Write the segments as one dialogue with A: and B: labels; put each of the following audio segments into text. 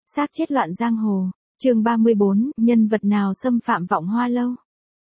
A: Xác chết loạn giang hồ. Chương 34, nhân vật nào xâm phạm Vọng Hoa lâu?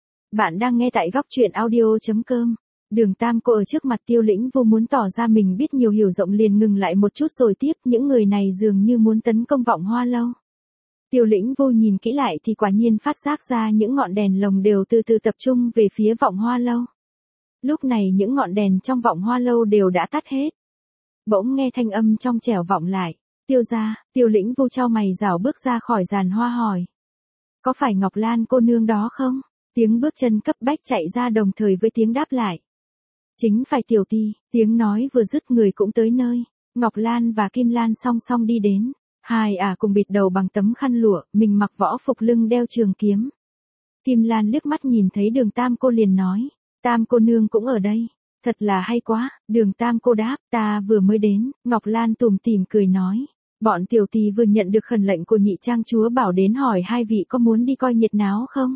A: Bạn đang nghe tại góc truyện audio.com. Đường Tam Cô ở trước mặt Tiêu Lĩnh Vô muốn tỏ ra mình biết nhiều hiểu rộng liền ngừng lại một chút rồi tiếp, những người này dường như muốn tấn công Vọng Hoa lâu. Tiêu Lĩnh Vô nhìn kỹ lại thì quả nhiên phát giác ra những ngọn đèn lồng đều từ từ tập trung về phía Vọng Hoa lâu. Lúc này những ngọn đèn trong Vọng Hoa lâu đều đã tắt hết. Bỗng nghe thanh âm trong trẻo vọng lại. Tiêu gia. Tiêu Lĩnh Vô chau mày rảo bước ra khỏi giàn hoa hỏi. Có phải Ngọc Lan cô nương đó không? Tiếng bước chân cấp bách chạy ra đồng thời với tiếng đáp lại. Chính phải tiểu ti. Tiếng nói vừa dứt người cũng tới nơi. Ngọc Lan và Kim Lan song song đi đến. Hai ả cùng bịt đầu bằng tấm khăn lụa, mình mặc võ phục lưng đeo trường kiếm. Kim Lan liếc mắt nhìn thấy Đường Tam Cô liền nói. Tam cô nương cũng ở đây. Thật là hay quá. Đường Tam Cô đáp, ta vừa mới đến. Ngọc Lan tủm tỉm cười nói. Bọn tiểu tỳ vừa nhận được khẩn lệnh của nhị trang chúa bảo đến hỏi hai vị có muốn đi coi nhiệt náo không?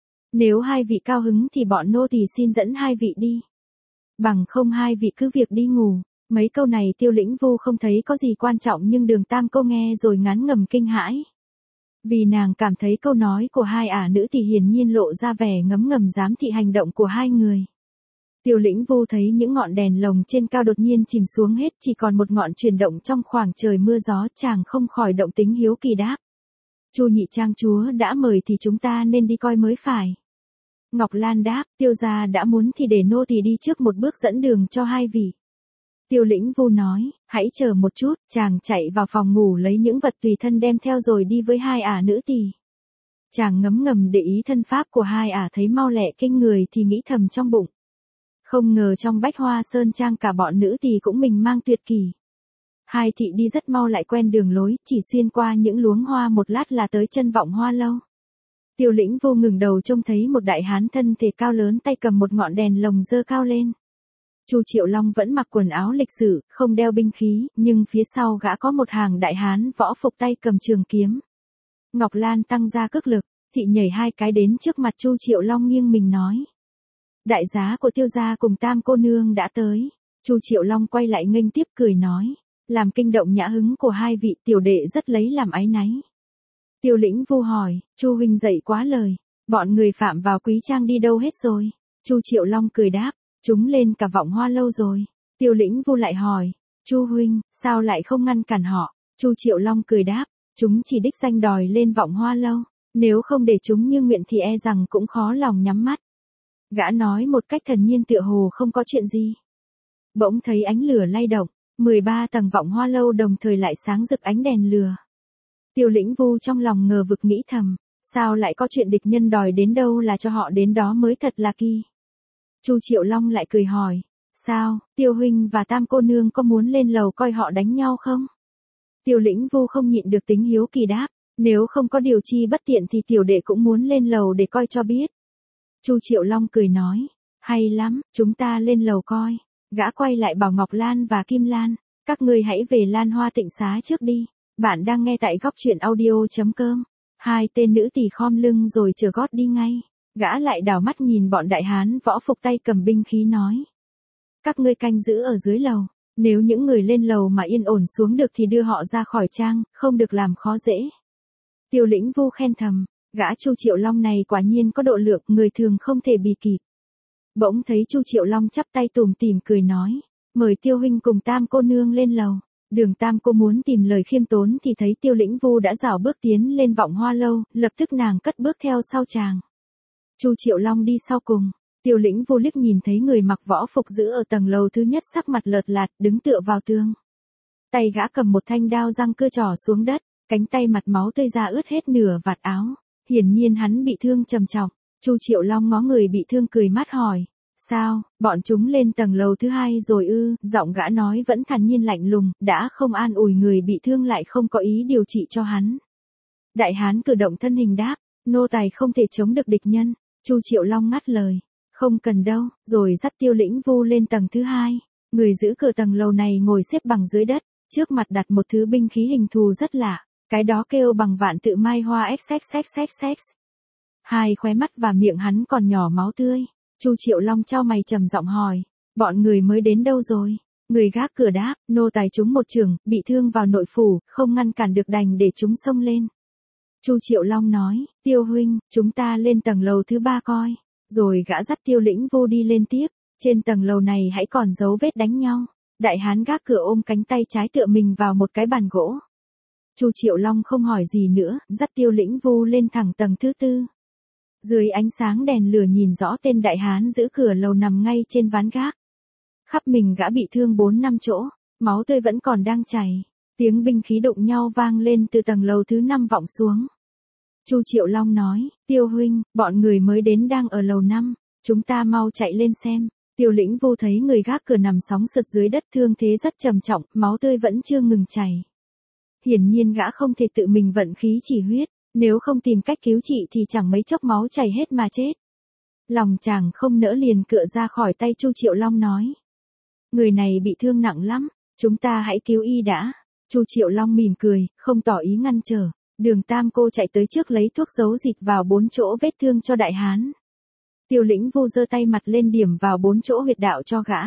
A: Nếu hai vị cao hứng thì bọn nô tỳ xin dẫn hai vị đi. Bằng không hai vị cứ việc đi ngủ. Mấy câu này Tiêu Lĩnh Vô không thấy có gì quan trọng nhưng Đường Tam Cô nghe rồi ngán ngẩm kinh hãi. Vì nàng cảm thấy câu nói của hai ả nữ thì hiển nhiên lộ ra vẻ ngấm ngầm giám thị hành động của hai người. Tiêu Lĩnh Vô thấy những ngọn đèn lồng trên cao đột nhiên chìm xuống hết, chỉ còn một ngọn chuyển động trong khoảng trời mưa gió, chàng không khỏi động tính hiếu kỳ đáp. Chu nhị trang chúa đã mời thì chúng ta nên đi coi mới phải. Ngọc Lan đáp, Tiêu gia đã muốn thì để nô tỳ đi trước một bước dẫn đường cho hai vị. Tiêu Lĩnh Vô nói, hãy chờ một chút, chàng chạy vào phòng ngủ lấy những vật tùy thân đem theo rồi đi với hai ả nữ tỳ. Chàng ngấm ngầm để ý thân pháp của hai ả thấy mau lẹ kinh người thì nghĩ thầm trong bụng. Không ngờ trong Bách Hoa Sơn Trang cả bọn nữ tỳ cũng mình mang tuyệt kỳ. Hai thị đi rất mau lại quen đường lối, chỉ xuyên qua những luống hoa một lát là tới chân Vọng Hoa lâu. Tiêu Lĩnh Vô ngừng đầu trông thấy một đại hán thân thể cao lớn tay cầm một ngọn đèn lồng giơ cao lên. Chu Triệu Long vẫn mặc quần áo lịch sử, không đeo binh khí, nhưng phía sau gã có một hàng đại hán võ phục tay cầm trường kiếm. Ngọc Lan tăng ra cước lực, thị nhảy hai cái đến trước mặt Chu Triệu Long nghiêng mình nói. Đại giá của Tiêu gia cùng Tam cô nương đã tới. Chu Triệu Long quay lại nghênh tiếp cười nói. Làm kinh động nhã hứng của hai vị tiểu đệ rất lấy làm áy náy. Tiêu Lĩnh Vô hỏi, Chu huynh dậy quá lời. Bọn người phạm vào quý trang đi đâu hết rồi? Chu Triệu Long cười đáp. Chúng lên cả Vọng Hoa lâu rồi. Tiêu Lĩnh Vô lại hỏi. Chu huynh, sao lại không ngăn cản họ? Chu Triệu Long cười đáp. Chúng chỉ đích danh đòi lên Vọng Hoa lâu. Nếu không để chúng như nguyện thì e rằng cũng khó lòng nhắm mắt. Gã nói một cách thần nhiên tựa hồ không có chuyện gì. Bỗng thấy ánh lửa lay động, 13 tầng Vọng Hoa lâu đồng thời lại sáng rực ánh đèn lửa. Tiêu Lĩnh Vô trong lòng ngờ vực nghĩ thầm, sao lại có chuyện địch nhân đòi đến đâu là cho họ đến đó mới thật là kỳ. Chu Triệu Long lại cười hỏi, sao, Tiêu huynh và Tam cô nương có muốn lên lầu coi họ đánh nhau không? Tiêu Lĩnh Vô không nhịn được tính hiếu kỳ đáp, nếu không có điều chi bất tiện thì tiểu đệ cũng muốn lên lầu để coi cho biết. Chu Triệu Long cười nói, hay lắm, chúng ta lên lầu coi. Gã quay lại bảo Ngọc Lan và Kim Lan, các ngươi hãy về Lan Hoa Tịnh Xá trước đi. Bạn đang nghe tại góc truyện audio.com. Hai tên nữ tỳ khom lưng rồi chờ gót đi ngay. Gã lại đảo mắt nhìn bọn đại hán võ phục tay cầm binh khí nói. Các ngươi canh giữ ở dưới lầu. Nếu những người lên lầu mà yên ổn xuống được thì đưa họ ra khỏi trang, không được làm khó dễ. Tiêu Lĩnh Vô khen thầm. Gã Chu Triệu Long này quả nhiên có độ lượng, người thường không thể bì kịp. Bỗng thấy Chu Triệu Long chắp tay tủm tỉm cười nói, mời Tiêu huynh cùng Tam cô nương lên lầu. Đường Tam cô muốn tìm lời khiêm tốn thì thấy Tiêu Lĩnh Vô đã rảo bước tiến lên Vọng Hoa lâu, lập tức nàng cất bước theo sau chàng. Chu Triệu Long đi sau cùng. Tiêu Lĩnh Vô liếc nhìn thấy người mặc võ phục giữ ở tầng lầu thứ nhất sắc mặt lợt lạt, đứng tựa vào tường. Tay gã cầm một thanh đao răng cưa trỏ xuống đất, cánh tay mặt máu tươi ra ướt hết nửa vạt áo. Hiển nhiên hắn bị thương trầm trọng. Chu Triệu Long ngó người bị thương cười mát hỏi, sao, bọn chúng lên tầng lầu thứ hai rồi ư? Giọng gã nói vẫn thản nhiên lạnh lùng, đã không an ủi người bị thương lại không có ý điều trị cho hắn. Đại hán cử động thân hình đáp, nô tài không thể chống được địch nhân. Chu Triệu Long ngắt lời, không cần đâu, rồi dắt Tiêu Lĩnh Vô lên tầng thứ hai. Người giữ cửa tầng lầu này ngồi xếp bằng dưới đất, trước mặt đặt một thứ binh khí hình thù rất lạ. Cái đó kêu bằng vạn tự mai hoa xxxxx. Hai khóe mắt và miệng hắn còn nhỏ máu tươi. Chu Triệu Long chau mày trầm giọng hỏi, bọn người mới đến đâu rồi? Người gác cửa đáp, nô tài chúng một chưởng, bị thương vào nội phủ, không ngăn cản được đành để chúng xông lên. Chu Triệu Long nói, Tiêu huynh, chúng ta lên tầng lầu thứ 3 coi. Rồi gã dắt Tiêu Lĩnh Vu đi lên tiếp, trên tầng lầu này hãy còn dấu vết đánh nhau. Đại hán gác cửa ôm cánh tay trái tựa mình vào một cái bàn gỗ. Chu Triệu Long không hỏi gì nữa, dắt Tiêu Lĩnh Vu lên thẳng tầng thứ 4. Dưới ánh sáng đèn lửa nhìn rõ tên đại hán giữ cửa lầu nằm ngay trên ván gác. Khắp mình gã bị thương 4-5 chỗ, máu tươi vẫn còn đang chảy. Tiếng binh khí đụng nhau vang lên từ tầng lầu thứ 5 vọng xuống. Chu Triệu Long nói, Tiêu huynh, bọn người mới đến đang ở lầu 5, chúng ta mau chạy lên xem. Tiêu Lĩnh Vu thấy người gác cửa nằm sóng sượt dưới đất, thương thế rất trầm trọng, máu tươi vẫn chưa ngừng chảy. Hiển nhiên gã không thể tự mình vận khí chỉ huyết, nếu không tìm cách cứu trị thì chẳng mấy chốc máu chảy hết mà chết. Lòng chàng không nỡ liền cựa ra khỏi tay Chu Triệu Long nói. Người này bị thương nặng lắm, chúng ta hãy cứu y đã. Chu Triệu Long mỉm cười, không tỏ ý ngăn trở. Đường Tam Cô chạy tới trước lấy thuốc giấu dịch vào 4 chỗ vết thương cho đại hán. Tiêu Lĩnh Vu giơ tay mặt lên điểm vào 4 chỗ huyệt đạo cho gã.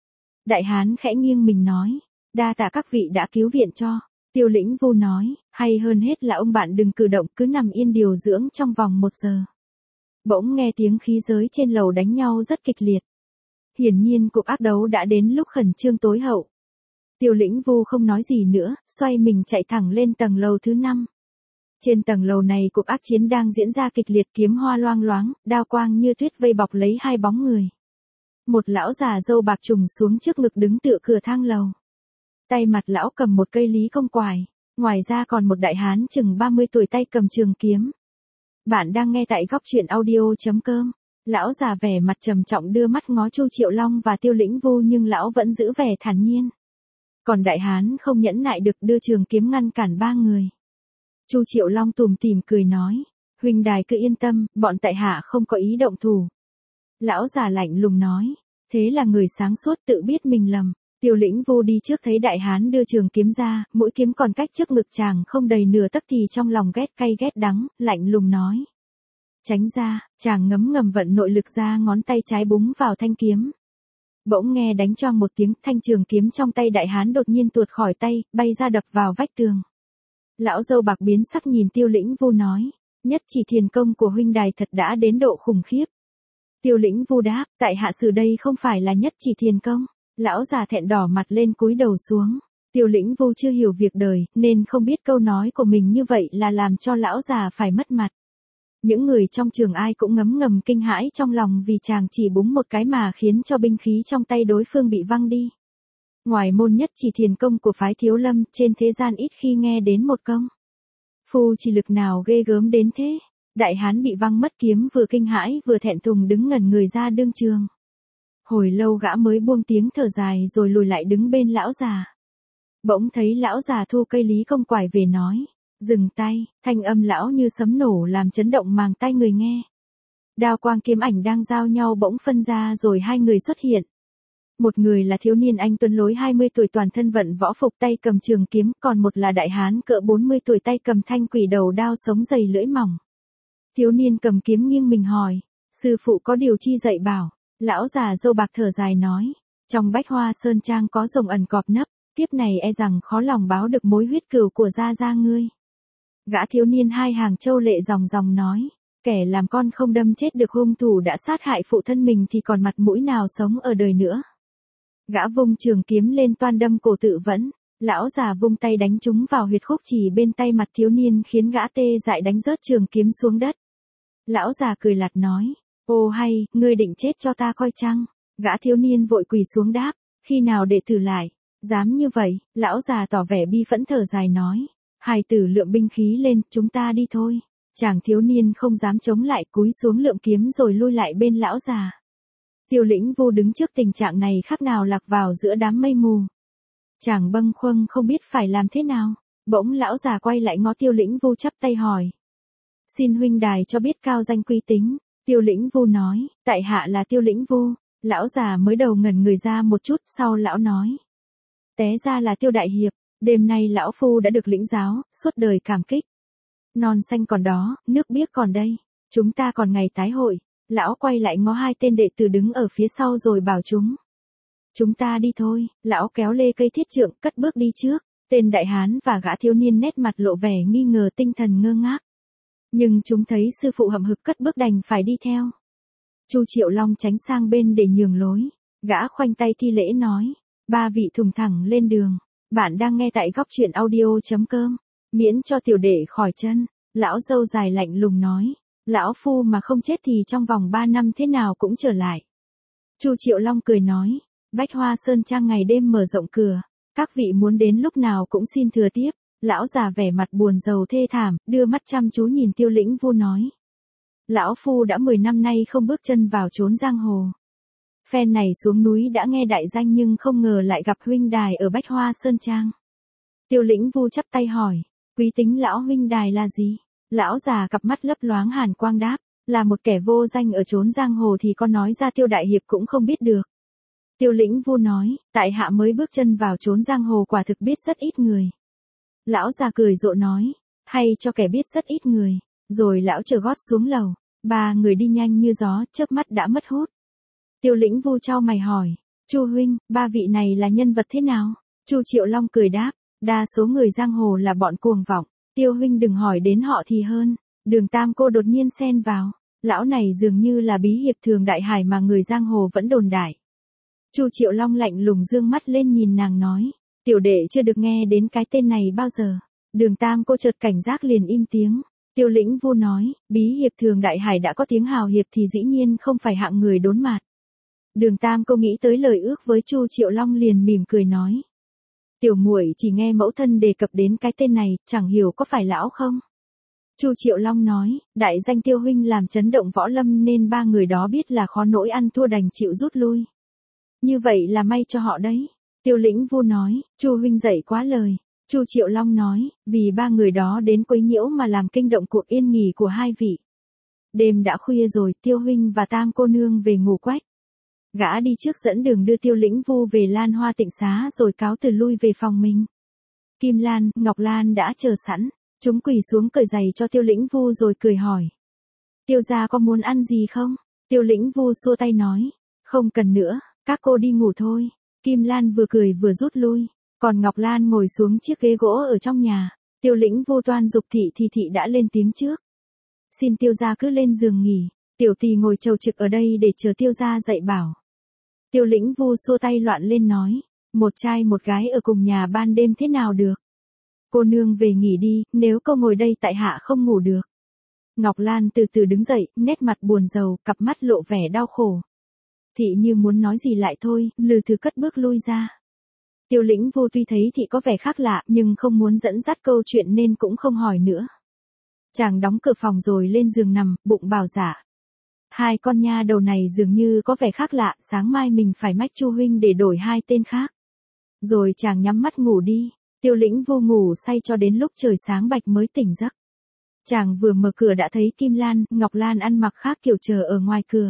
A: Đại hán khẽ nghiêng mình nói, đa tạ các vị đã cứu viện cho. Tiêu Lĩnh Vu nói, hay hơn hết là ông bạn đừng cử động, cứ nằm yên điều dưỡng trong vòng 1 giờ. Bỗng nghe tiếng khí giới trên lầu đánh nhau rất kịch liệt. Hiển nhiên cuộc ác đấu đã đến lúc khẩn trương tối hậu. Tiêu Lĩnh Vu không nói gì nữa, xoay mình chạy thẳng lên tầng lầu thứ 5. Trên tầng lầu này cuộc ác chiến đang diễn ra kịch liệt, kiếm hoa loang loáng, đao quang như tuyết vây bọc lấy hai bóng người. Một lão già râu bạc trùng xuống trước ngực đứng tựa cửa thang lầu. Tay mặt lão cầm một cây lý công quải, ngoài ra còn một đại hán chừng 30 tuổi tay cầm trường kiếm. Bạn đang nghe tại góc truyện audio.com. Lão già vẻ mặt trầm trọng đưa mắt ngó Chu Triệu Long và Tiêu Lĩnh Vu nhưng lão vẫn giữ vẻ thản nhiên. Còn đại hán không nhẫn nại được đưa trường kiếm ngăn cản 3 người. Chu Triệu Long tủm tỉm cười nói, huynh đài cứ yên tâm, bọn tại hạ không có ý động thủ. Lão già lạnh lùng nói, thế là người sáng suốt tự biết mình lầm. Tiêu Lĩnh Vu đi trước thấy đại hán đưa trường kiếm ra, mũi kiếm còn cách trước ngực chàng không đầy nửa tấc thì trong lòng ghét cay ghét đắng, lạnh lùng nói. Tránh ra, chàng ngấm ngầm vận nội lực ra, ngón tay trái búng vào thanh kiếm. Bỗng nghe đánh choang một tiếng, thanh trường kiếm trong tay đại hán đột nhiên tuột khỏi tay, bay ra đập vào vách tường. Lão dâu bạc biến sắc nhìn Tiêu Lĩnh Vu nói, nhất chỉ thiền công của huynh đài thật đã đến độ khủng khiếp. Tiêu Lĩnh Vu đáp, tại hạ xử đây không phải là nhất chỉ thiền công. Lão già thẹn đỏ mặt lên cúi đầu xuống. Tiêu Lĩnh Vu chưa hiểu việc đời, nên không biết câu nói của mình như vậy là làm cho lão già phải mất mặt. Những người trong trường ai cũng ngấm ngầm kinh hãi trong lòng vì chàng chỉ búng một cái mà khiến cho binh khí trong tay đối phương bị văng đi. Ngoài môn nhất chỉ thiền công của phái Thiếu Lâm, trên thế gian ít khi nghe đến một công phu chỉ lực nào ghê gớm đến thế. Đại hán bị văng mất kiếm vừa kinh hãi vừa thẹn thùng đứng ngẩn người ra đương trường. Hồi lâu gã mới buông tiếng thở dài rồi lùi lại đứng bên lão già. Bỗng thấy lão già thu cây lý công quải về nói, dừng tay, thanh âm lão như sấm nổ làm chấn động màng tai người nghe. Đao quang kiếm ảnh đang giao nhau bỗng phân ra rồi 2 người xuất hiện. Một người là thiếu niên anh tuấn lối 20 tuổi toàn thân vận võ phục tay cầm trường kiếm, còn một là đại hán cỡ 40 tuổi tay cầm thanh quỷ đầu đao sống dày lưỡi mỏng. Thiếu niên cầm kiếm nghiêng mình hỏi, sư phụ có điều chi dạy bảo. Lão già râu bạc thở dài nói, trong Bách Hoa Sơn Trang có rồng ẩn cọp nấp, kiếp này e rằng khó lòng báo được mối huyết cừu của gia ngươi. Gã thiếu niên hai hàng châu lệ ròng ròng nói, kẻ làm con không đâm chết được hung thủ đã sát hại phụ thân mình thì còn mặt mũi nào sống ở đời nữa. Gã vung trường kiếm lên toan đâm cổ tự vẫn, lão già vung tay đánh trúng vào huyệt khúc chỉ bên tay mặt thiếu niên khiến gã tê dại đánh rớt trường kiếm xuống đất. Lão già cười lạt nói, ô hay, ngươi định chết cho ta coi chăng? Gã thiếu niên vội quỳ xuống đáp, khi nào để thử lại? Dám như vậy, lão già tỏ vẻ bi phẫn thở dài nói, hài tử lượm binh khí lên, chúng ta đi thôi. Chàng thiếu niên không dám chống lại, cúi xuống lượm kiếm rồi lui lại bên lão già. Tiêu Lĩnh Vu đứng trước tình trạng này khác nào lạc vào giữa đám mây mù. Chàng bâng khuâng không biết phải làm thế nào. Bỗng lão già quay lại ngó Tiêu Lĩnh Vu chắp tay hỏi, xin huynh đài cho biết cao danh quý tính. Tiêu Lĩnh Vu nói, tại hạ là Tiêu Lĩnh Vu. Lão già mới đầu ngẩn người ra một chút, sau lão nói, té ra là Tiêu đại hiệp, đêm nay lão phu đã được lĩnh giáo, suốt đời cảm kích. Non xanh còn đó, nước biếc còn đây, chúng ta còn ngày tái hội. Lão quay lại ngó 2 tên đệ tử đứng ở phía sau rồi bảo chúng, Chúng ta đi thôi, lão kéo lê cây thiết trượng, cất bước đi trước. Tên đại hán và gã thiếu niên nét mặt lộ vẻ nghi ngờ, tinh thần ngơ ngác. Nhưng chúng thấy sư phụ hậm hực cất bước đành phải đi theo. Chu Triệu Long tránh sang bên để nhường lối. Gã khoanh tay thi lễ nói. Ba vị thùng thẳng lên đường. Bạn đang nghe tại góc truyện audio.com. Miễn cho tiểu đệ khỏi chân. Lão dâu dài lạnh lùng nói. Lão phu mà không chết thì trong vòng 3 năm thế nào cũng trở lại. Chu Triệu Long cười nói. Bách Hoa Sơn Trang ngày đêm mở rộng cửa. Các vị muốn đến lúc nào cũng xin thừa tiếp. Lão già vẻ mặt buồn rầu thê thảm, đưa mắt chăm chú nhìn Tiêu Lĩnh Vu nói. Lão phu đã 10 năm nay không bước chân vào chốn giang hồ. Phen này xuống núi đã nghe đại danh nhưng không ngờ lại gặp huynh đài ở Bách Hoa Sơn Trang. Tiêu Lĩnh Vu chắp tay hỏi, quý tính lão huynh đài là gì? Lão già cặp mắt lấp loáng hàn quang đáp, là một kẻ vô danh ở chốn giang hồ thì có nói ra Tiêu đại hiệp cũng không biết được. Tiêu Lĩnh Vu nói, tại hạ mới bước chân vào chốn giang hồ quả thực biết rất ít người. Lão già cười rộ nói, hay cho kẻ biết rất ít người. Rồi lão trở gót xuống lầu, 3 người đi nhanh như gió, chớp mắt đã mất hút. Tiêu Lĩnh Vu chau mày hỏi, Chu huynh, 3 vị này là nhân vật thế nào? Chu Triệu Long cười đáp, đa số người giang hồ là bọn cuồng vọng, Tiêu huynh đừng hỏi đến họ thì hơn. Đường Tam cô đột nhiên xen vào, lão này dường như là bí hiệp thường đại hải mà người giang hồ vẫn đồn đại. Chu Triệu Long lạnh lùng dương mắt lên nhìn nàng nói, tiểu đệ chưa được nghe đến cái tên này bao giờ. Đường Tam cô chợt cảnh giác liền im tiếng. Tiêu Lĩnh Vu nói, bí hiệp thường đại hải đã có tiếng hào hiệp thì dĩ nhiên không phải hạng người đốn mạt. Đường Tam cô nghĩ tới lời ước với Chu Triệu Long liền mỉm cười nói. Tiểu muội chỉ nghe mẫu thân đề cập đến cái tên này, chẳng hiểu có phải lão không? Chu Triệu Long nói, đại danh Tiêu huynh làm chấn động võ lâm nên 3 người đó biết là khó nỗi ăn thua đành chịu rút lui. Như vậy là may cho họ đấy. Tiêu Lĩnh Vu nói, Chu huynh dạy quá lời. Chu Triệu Long nói, vì 3 người đó đến quấy nhiễu mà làm kinh động cuộc yên nghỉ của 2 vị. Đêm đã khuya rồi, Tiêu huynh và Tam cô nương về ngủ quách. Gã đi trước dẫn đường đưa Tiêu Lĩnh Vu về Lan Hoa Tịnh Xá rồi cáo từ lui về phòng mình. Kim Lan, Ngọc Lan đã chờ sẵn, chúng quỳ xuống cởi giày cho Tiêu Lĩnh Vu rồi cười hỏi. Tiêu gia có muốn ăn gì không? Tiêu Lĩnh Vu xua tay nói, không cần nữa, các cô đi ngủ thôi. Kim Lan vừa cười vừa rút lui. Còn Ngọc Lan ngồi xuống chiếc ghế gỗ ở trong nhà. Tiêu Lĩnh Vu toan dục thị thì thị đã lên tiếng trước. Xin Tiêu gia cứ lên giường nghỉ. Tiểu tỳ ngồi chầu trực ở đây để chờ Tiêu gia dạy bảo. Tiêu Lĩnh Vu xua tay loạn lên nói. Một trai một gái ở cùng nhà ban đêm thế nào được? Cô nương về nghỉ đi, nếu cô ngồi đây tại hạ không ngủ được. Ngọc Lan từ từ đứng dậy, nét mặt buồn rầu, cặp mắt lộ vẻ đau khổ. Thị như muốn nói gì lại thôi, lừ thừ cất bước lui ra. Tiêu Lĩnh Vu tuy thấy thị có vẻ khác lạ nhưng không muốn dẫn dắt câu chuyện nên cũng không hỏi nữa. Chàng đóng cửa phòng rồi lên giường nằm, bụng bảo dạ. 2 con nha đầu này dường như có vẻ khác lạ, sáng mai mình phải mách Chu huynh để đổi 2 tên khác. Rồi chàng nhắm mắt ngủ đi. Tiêu Lĩnh Vu ngủ say cho đến lúc trời sáng bạch mới tỉnh giấc. Chàng vừa mở cửa đã thấy Kim Lan, Ngọc Lan ăn mặc khác kiểu chờ ở ngoài cửa.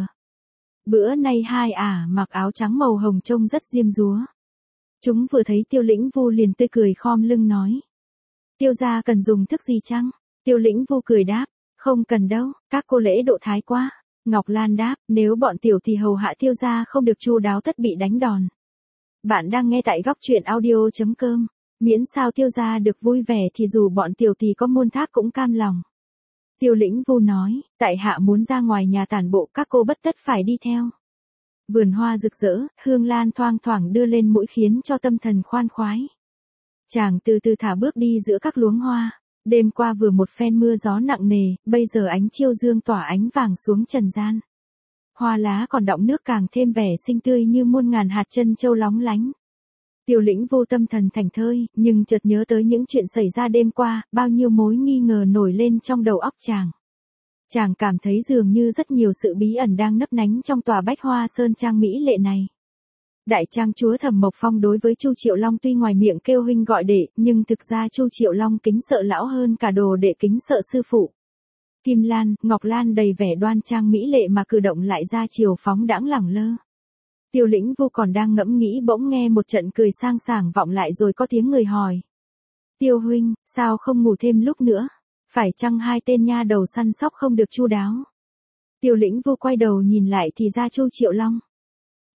A: Bữa nay 2 mặc áo trắng màu hồng trông rất diêm dúa. Chúng vừa thấy Tiêu Lĩnh Vu liền tươi cười khom lưng nói. Tiêu gia cần dùng thức gì chăng? Tiêu Lĩnh Vu cười đáp, không cần đâu, các cô lễ độ thái quá. Ngọc Lan đáp, nếu bọn tiểu thì hầu hạ Tiêu gia không được chu đáo tất bị đánh đòn. Bạn đang nghe tại góc truyện audio.com. Miễn sao Tiêu gia được vui vẻ thì dù bọn tiểu thì có muôn thác cũng cam lòng. Tiêu Lĩnh Vu nói, tại hạ muốn ra ngoài nhà tản bộ, các cô bất tất phải đi theo. Vườn hoa rực rỡ, hương lan thoang thoảng đưa lên mũi khiến cho tâm thần khoan khoái. Chàng từ từ thả bước đi giữa các luống hoa. Đêm qua vừa một phen mưa gió nặng nề, bây giờ ánh chiêu dương tỏa ánh vàng xuống trần gian. Hoa lá còn đọng nước càng thêm vẻ xinh tươi như muôn ngàn hạt trân châu lóng lánh. Tiêu Lĩnh Vu tâm thần thảnh thơi, nhưng chợt nhớ tới những chuyện xảy ra đêm qua, bao nhiêu mối nghi ngờ nổi lên trong đầu óc chàng. Chàng cảm thấy dường như rất nhiều sự bí ẩn đang nấp nánh trong tòa Bách Hoa Sơn Trang mỹ lệ này. Đại trang chúa Thẩm Mộc Phong đối với Chu Triệu Long tuy ngoài miệng kêu huynh gọi đệ, nhưng thực ra Chu Triệu Long kính sợ lão hơn cả đồ đệ kính sợ sư phụ. Kim Lan, Ngọc Lan đầy vẻ đoan trang mỹ lệ mà cử động lại ra chiều phóng đãng lẳng lơ. Tiêu Lĩnh Vu còn đang ngẫm nghĩ bỗng nghe một trận cười sang sảng vọng lại rồi có tiếng người hỏi. Tiêu huynh, sao không ngủ thêm lúc nữa? Phải chăng 2 tên nha đầu săn sóc không được chu đáo? Tiêu Lĩnh Vu quay đầu nhìn lại thì ra Chu Triệu Long.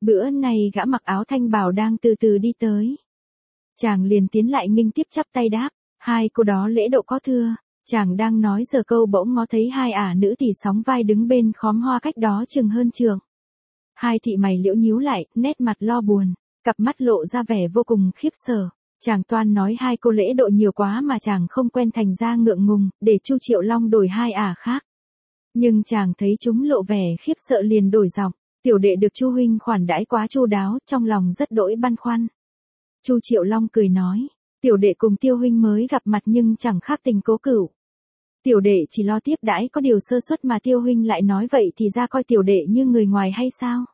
A: Bữa nay gã mặc áo thanh bào đang từ từ đi tới. Chàng liền tiến lại nghênh tiếp chắp tay đáp, hai cô đó lễ độ có thưa. Chàng đang nói giờ câu bỗng ngó thấy hai ả nữ tỳ sóng vai đứng bên khóm hoa cách đó chừng hơn trượng. Hai thị mày liễu nhíu lại, nét mặt lo buồn, cặp mắt lộ ra vẻ vô cùng khiếp sợ. Chàng toan nói hai cô lễ độ nhiều quá mà chàng không quen thành ra ngượng ngùng, để Chu Triệu Long đổi hai ả khác. Nhưng chàng thấy chúng lộ vẻ khiếp sợ liền đổi giọng, tiểu đệ được Chu huynh khoản đãi quá chu đáo, trong lòng rất đỗi băn khoăn. Chu Triệu Long cười nói, tiểu đệ cùng Tiêu huynh mới gặp mặt nhưng chẳng khác tình cố cửu. Tiểu đệ chỉ lo tiếp đãi có điều sơ suất mà Tiêu huynh lại nói vậy thì ra coi tiểu đệ như người ngoài hay sao?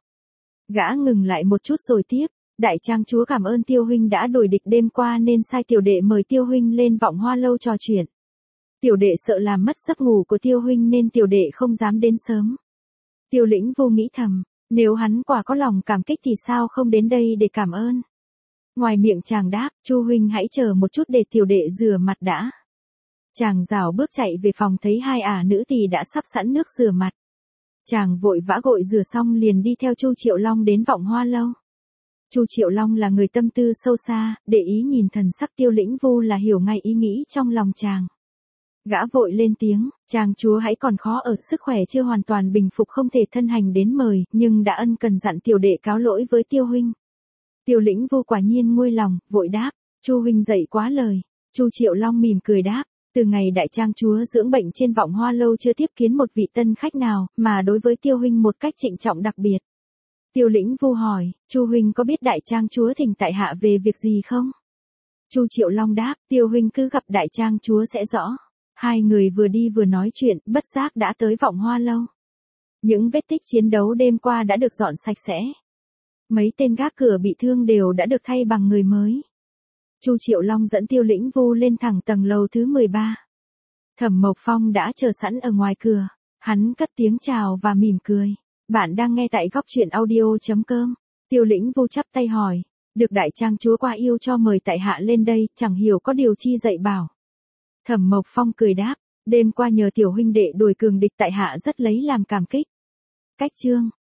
A: Gã ngừng lại một chút rồi tiếp, đại trang chúa cảm ơn Tiêu huynh đã đuổi địch đêm qua nên sai tiểu đệ mời Tiêu huynh lên Vọng Hoa lâu trò chuyện. Tiểu đệ sợ làm mất giấc ngủ của Tiêu huynh nên tiểu đệ không dám đến sớm. Tiêu Lĩnh Vô nghĩ thầm, nếu hắn quả có lòng cảm kích thì sao không đến đây để cảm ơn. Ngoài miệng chàng đáp, Chu huynh hãy chờ một chút để tiểu đệ rửa mặt đã. Chàng rảo bước chạy về phòng thấy hai ả nữ tỳ đã sắp sẵn nước rửa mặt. Chàng vội vã gội rửa xong liền đi theo Chu Triệu Long đến Vọng Hoa lâu. Chu Triệu Long là người tâm tư sâu xa, để ý nhìn thần sắc Tiêu Lĩnh Vô là hiểu ngay ý nghĩ trong lòng chàng. Gã vội lên tiếng, chàng chúa hãy còn khó ở, sức khỏe chưa hoàn toàn bình phục không thể thân hành đến mời, nhưng đã ân cần dặn tiểu đệ cáo lỗi với Tiêu huynh. Tiêu Lĩnh Vô quả nhiên nguôi lòng, vội đáp, Chu huynh dạy quá lời. Chu Triệu Long mỉm cười đáp, từ ngày đại trang chúa dưỡng bệnh trên Vọng Hoa lâu chưa tiếp kiến một vị tân khách nào, mà đối với Tiêu huynh một cách trịnh trọng đặc biệt. Tiêu Lĩnh Vô hỏi, Chu huynh có biết đại trang chúa thỉnh tại hạ về việc gì không? Chu Triệu Long đáp, Tiêu huynh cứ gặp đại trang chúa sẽ rõ. Hai người vừa đi vừa nói chuyện, bất giác đã tới Vọng Hoa lâu. Những vết tích chiến đấu đêm qua đã được dọn sạch sẽ. Mấy tên gác cửa bị thương đều đã được thay bằng người mới. Chu Triệu Long dẫn Tiêu Lĩnh Vô lên thẳng tầng lầu thứ 13. Thẩm Mộc Phong đã chờ sẵn ở ngoài cửa. Hắn cất tiếng chào và mỉm cười. Bạn đang nghe tại góc truyện audio.com. Tiêu Lĩnh Vô chắp tay hỏi, được đại trang chúa qua yêu cho mời tại hạ lên đây, chẳng hiểu có điều chi dạy bảo. Thẩm Mộc Phong cười đáp, đêm qua nhờ tiểu huynh đệ đuổi cường địch tại hạ rất lấy làm cảm kích. Cách chương